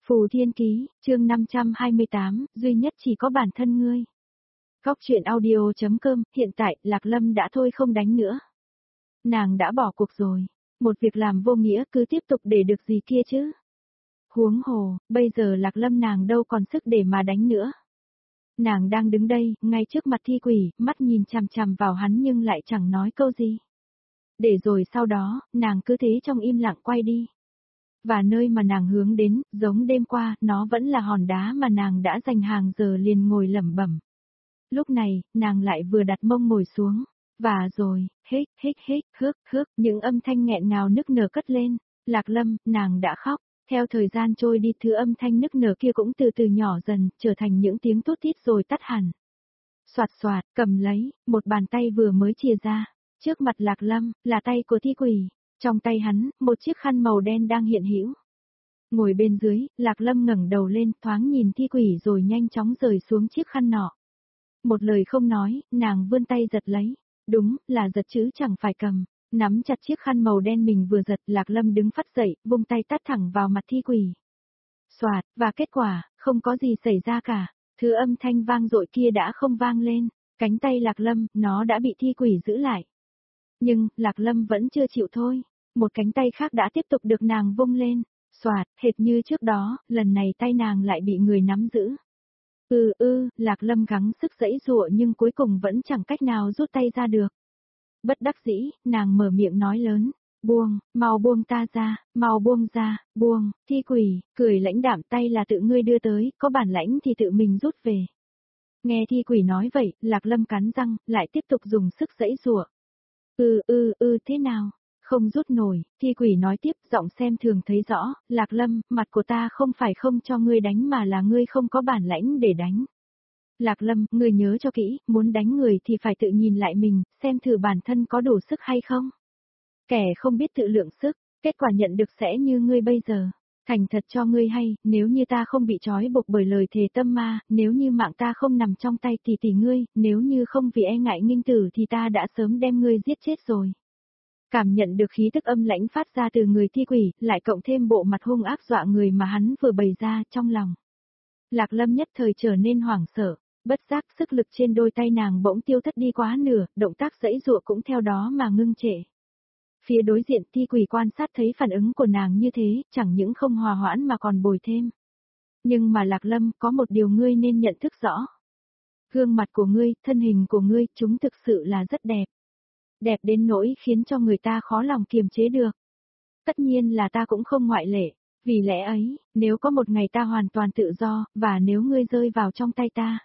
Phù Thiên Ký, chương 528, duy nhất chỉ có bản thân ngươi. Góc truyện audio.com, hiện tại, Lạc Lâm đã thôi không đánh nữa. Nàng đã bỏ cuộc rồi. Một việc làm vô nghĩa cứ tiếp tục để được gì kia chứ. Huống hồ, bây giờ Lạc Lâm nàng đâu còn sức để mà đánh nữa. Nàng đang đứng đây, ngay trước mặt Thi Quỷ, mắt nhìn chằm chằm vào hắn nhưng lại chẳng nói câu gì. Để rồi sau đó, nàng cứ thế trong im lặng quay đi. Và nơi mà nàng hướng đến, giống đêm qua, nó vẫn là hòn đá mà nàng đã dành hàng giờ liền ngồi lẩm bẩm. Lúc này, nàng lại vừa đặt mông ngồi xuống. Và rồi, hít, hước, những âm thanh nghẹn ngào nức nở cất lên. Lạc Lâm, nàng đã khóc. Theo thời gian trôi đi, thứ âm thanh nức nở kia cũng từ từ nhỏ dần, trở thành những tiếng tút tít rồi tắt hẳn. Soạt soạt, cầm lấy, một bàn tay vừa mới chìa ra. Trước mặt Lạc Lâm, là tay của Thi Quỷ. Trong tay hắn, một chiếc khăn màu đen đang hiện hữu. Ngồi bên dưới, Lạc Lâm ngẩng đầu lên, thoáng nhìn Thi Quỷ rồi nhanh chóng rời xuống chiếc khăn nọ. Một lời không nói, nàng vươn tay giật lấy. Đúng, là giật chứ chẳng phải cầm. Nắm chặt chiếc khăn màu đen mình vừa giật, Lạc Lâm đứng phắt dậy, vung tay tát thẳng vào mặt Thi Quỷ. Soạt, và kết quả, không có gì xảy ra cả. Thứ âm thanh vang dội kia đã không vang lên. Cánh tay Lạc Lâm, nó đã bị Thi Quỷ giữ lại. Nhưng, Lạc Lâm vẫn chưa chịu thôi. Một cánh tay khác đã tiếp tục được nàng vung lên. Soạt, hệt như trước đó, lần này tay nàng lại bị người nắm giữ. Lạc Lâm gắng sức giãy giụa nhưng cuối cùng vẫn chẳng cách nào rút tay ra được. Bất đắc dĩ, nàng mở miệng nói lớn. Buông, mau buông ta ra, mau buông ra, buông. Thi Quỷ, cười lãnh đạm, tay là tự ngươi đưa tới, có bản lãnh thì tự mình rút về. Nghe Thi Quỷ nói vậy, Lạc Lâm cắn răng, lại tiếp tục dùng sức giãy giụa. Thế nào? Không rút nổi, Thi Quỷ nói tiếp, giọng xem thường thấy rõ, Lạc Lâm, mặt của ta không phải không cho ngươi đánh mà là ngươi không có bản lãnh để đánh. Lạc Lâm, ngươi nhớ cho kỹ, muốn đánh người thì phải tự nhìn lại mình, xem thử bản thân có đủ sức hay không. Kẻ không biết tự lượng sức, kết quả nhận được sẽ như ngươi bây giờ. Thành thật cho ngươi hay, nếu như ta không bị trói buộc bởi lời thề tâm ma, nếu như mạng ta không nằm trong tay tỷ ngươi, nếu như không vì e ngại nghinh tử thì ta đã sớm đem ngươi giết chết rồi. Cảm nhận được khí tức âm lãnh phát ra từ người Thi Quỷ, lại cộng thêm bộ mặt hung ác dọa người mà hắn vừa bày ra trong lòng. Lạc Lâm nhất thời trở nên hoảng sợ, bất giác sức lực trên đôi tay nàng bỗng tiêu thất đi quá nửa, động tác giãy giụa cũng theo đó mà ngưng trệ. Phía đối diện Thi Quỷ quan sát thấy phản ứng của nàng như thế, chẳng những không hòa hoãn mà còn bồi thêm. Nhưng mà Lạc Lâm, có một điều ngươi nên nhận thức rõ. Gương mặt của ngươi, thân hình của ngươi, chúng thực sự là rất đẹp. Đẹp đến nỗi khiến cho người ta khó lòng kiềm chế được. Tất nhiên là ta cũng không ngoại lệ. Vì lẽ ấy, nếu có một ngày ta hoàn toàn tự do, và nếu ngươi rơi vào trong tay ta.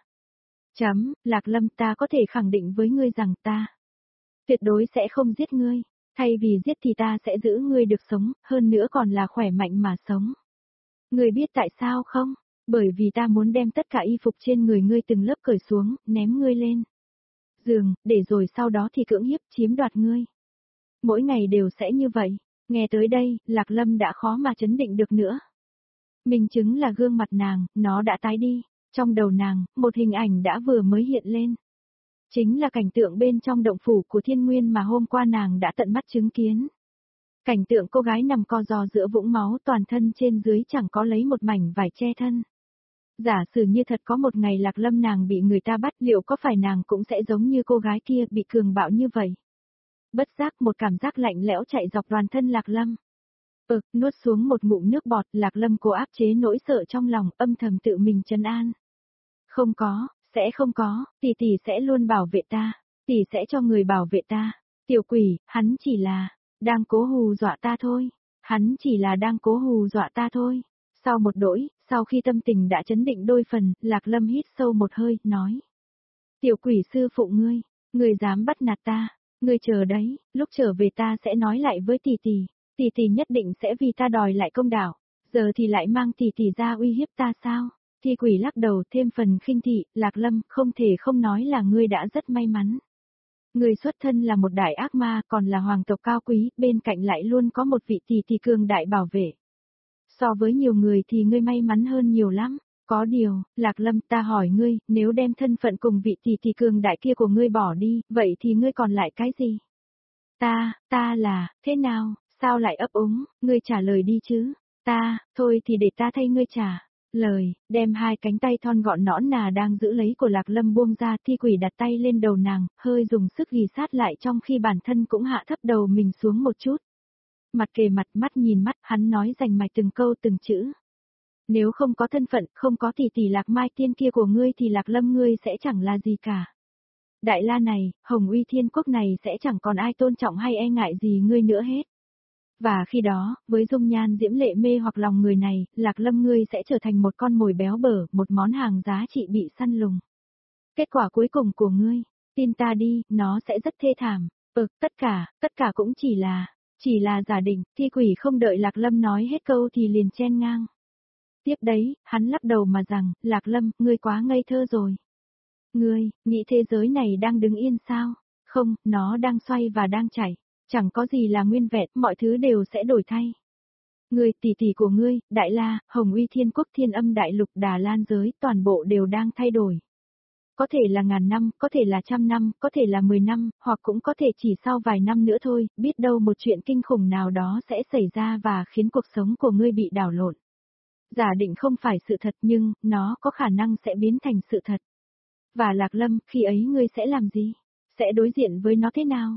Lạc Lâm, ta có thể khẳng định với ngươi rằng ta tuyệt đối sẽ không giết ngươi. Thay vì giết thì ta sẽ giữ ngươi được sống, hơn nữa còn là khỏe mạnh mà sống. Ngươi biết tại sao không? Bởi vì ta muốn đem tất cả y phục trên người ngươi từng lớp cởi xuống, ném ngươi lên giường, để rồi sau đó thì cưỡng hiếp chiếm đoạt ngươi. Mỗi ngày đều sẽ như vậy. Nghe tới đây, Lạc Lâm đã khó mà chấn định được nữa. Minh chứng là gương mặt nàng, nó đã tái đi. Trong đầu nàng, một hình ảnh đã vừa mới hiện lên. Chính là cảnh tượng bên trong động phủ của Thiên Nguyên mà hôm qua nàng đã tận mắt chứng kiến. Cảnh tượng cô gái nằm co ro giữa vũng máu, toàn thân trên dưới chẳng có lấy một mảnh vải che thân. Giả sử như thật có một ngày Lạc Lâm nàng bị người ta bắt, liệu có phải nàng cũng sẽ giống như cô gái kia bị cường bạo như vậy? Bất giác một cảm giác lạnh lẽo chạy dọc toàn thân Lạc Lâm. Nuốt xuống một ngụm nước bọt, Lạc Lâm cố áp chế nỗi sợ trong lòng, âm thầm tự mình trấn an. Không có, sẽ không có, tỷ sẽ luôn bảo vệ ta, tỷ sẽ cho người bảo vệ ta. Tiểu Quỷ, hắn chỉ là đang cố hù dọa ta thôi. Hắn chỉ là đang cố hù dọa ta thôi. Sau một đỗi, sau khi tâm tình đã chấn định đôi phần, Lạc Lâm hít sâu một hơi, nói. Tiểu Quỷ sư phụ ngươi dám bắt nạt ta, ngươi chờ đấy, lúc trở về ta sẽ nói lại với tỷ nhất định sẽ vì ta đòi lại công đạo, giờ thì lại mang tỷ ra uy hiếp ta sao? Thi Quỷ lắc đầu thêm phần khinh thị, Lạc Lâm, không thể không nói là ngươi đã rất may mắn. Ngươi xuất thân là một đại ác ma, còn là hoàng tộc cao quý, bên cạnh lại luôn có một vị tỷ cường đại bảo vệ. So với nhiều người thì ngươi may mắn hơn nhiều lắm. Có điều, Lạc Lâm, ta hỏi ngươi, nếu đem thân phận cùng vị tỷ cường đại kia của ngươi bỏ đi, vậy thì ngươi còn lại cái gì? Ta là, thế nào, sao lại ấp úng, ngươi trả lời đi chứ? Thôi thì để ta thay ngươi trả. Lời, đem hai cánh tay thon gọn nõn nà đang giữ lấy của Lạc Lâm buông ra, Thi Quỷ đặt tay lên đầu nàng, hơi dùng sức ghì sát lại trong khi bản thân cũng hạ thấp đầu mình xuống một chút. Mặt kề mặt, mắt nhìn mắt, hắn nói rành mạch từng câu từng chữ. Nếu không có thân phận, không có tỷ Lạc Mai Tiên kia của ngươi thì Lạc Lâm ngươi sẽ chẳng là gì cả. Đại La này, Hồng Uy Thiên Quốc này sẽ chẳng còn ai tôn trọng hay e ngại gì ngươi nữa hết. Và khi đó, với dung nhan diễm lệ mê hoặc lòng người này, Lạc Lâm ngươi sẽ trở thành một con mồi béo bở, một món hàng giá trị bị săn lùng. Kết quả cuối cùng của ngươi, tin ta đi, nó sẽ rất thê thảm. Tất cả cũng chỉ là giả định. Thi Quỷ không đợi Lạc Lâm nói hết câu thì liền chen ngang. Tiếp đấy, hắn lắc đầu mà rằng, Lạc Lâm, ngươi quá ngây thơ rồi. Ngươi, nghĩ thế giới này đang đứng yên sao? Không, nó đang xoay và đang chảy. Chẳng có gì là nguyên vẹn, mọi thứ đều sẽ đổi thay. Ngươi, tỷ của ngươi, Đại La, Hồng Uy Thiên Quốc, Thiên Âm Đại Lục, Đà Lan giới, toàn bộ đều đang thay đổi. Có thể là 1000 năm, có thể là 100 năm, có thể là 10 năm, hoặc cũng có thể chỉ sau vài năm nữa thôi, biết đâu một chuyện kinh khủng nào đó sẽ xảy ra và khiến cuộc sống của ngươi bị đảo lộn. Giả định không phải sự thật nhưng, nó có khả năng sẽ biến thành sự thật. Và Lạc Lâm, khi ấy ngươi sẽ làm gì? Sẽ đối diện với nó thế nào?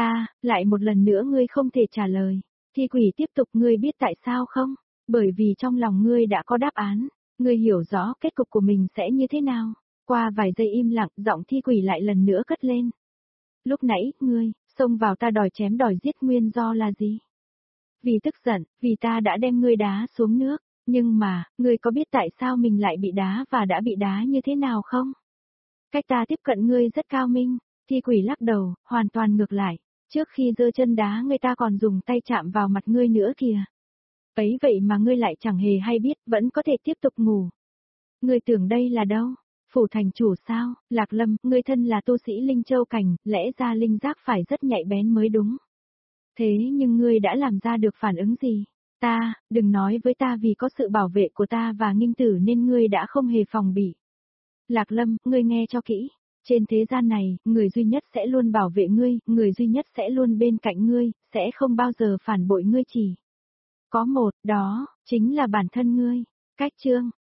Lại một lần nữa ngươi không thể trả lời. Thi Quỷ tiếp tục, ngươi biết tại sao không? Bởi vì trong lòng ngươi đã có đáp án. Ngươi hiểu rõ kết cục của mình sẽ như thế nào. Qua vài giây im lặng, giọng Thi Quỷ lại lần nữa cất lên. Lúc nãy, ngươi, xông vào ta đòi chém đòi giết nguyên do là gì? Vì tức giận, vì ta đã đem ngươi đá xuống nước. Nhưng mà, ngươi có biết tại sao mình lại bị đá và đã bị đá như thế nào không? Cách ta tiếp cận ngươi rất cao minh. Thi Quỷ lắc đầu, hoàn toàn ngược lại. Trước khi giơ chân đá người ta còn dùng tay chạm vào mặt ngươi nữa kìa. Ấy vậy mà ngươi lại chẳng hề hay biết, vẫn có thể tiếp tục ngủ. Ngươi tưởng đây là đâu? Phủ thành chủ sao? Lạc Lâm, ngươi thân là tu sĩ Linh Châu Cảnh, lẽ ra linh giác phải rất nhạy bén mới đúng. Thế nhưng ngươi đã làm ra được phản ứng gì? Đừng nói với ta vì có sự bảo vệ của ta và Nghinh Tử nên ngươi đã không hề phòng bị. Lạc Lâm, ngươi nghe cho kỹ. Trên thế gian này, người duy nhất sẽ luôn bảo vệ ngươi, người duy nhất sẽ luôn bên cạnh ngươi, sẽ không bao giờ phản bội ngươi chỉ. Có một, đó, chính là bản thân ngươi. Cách chương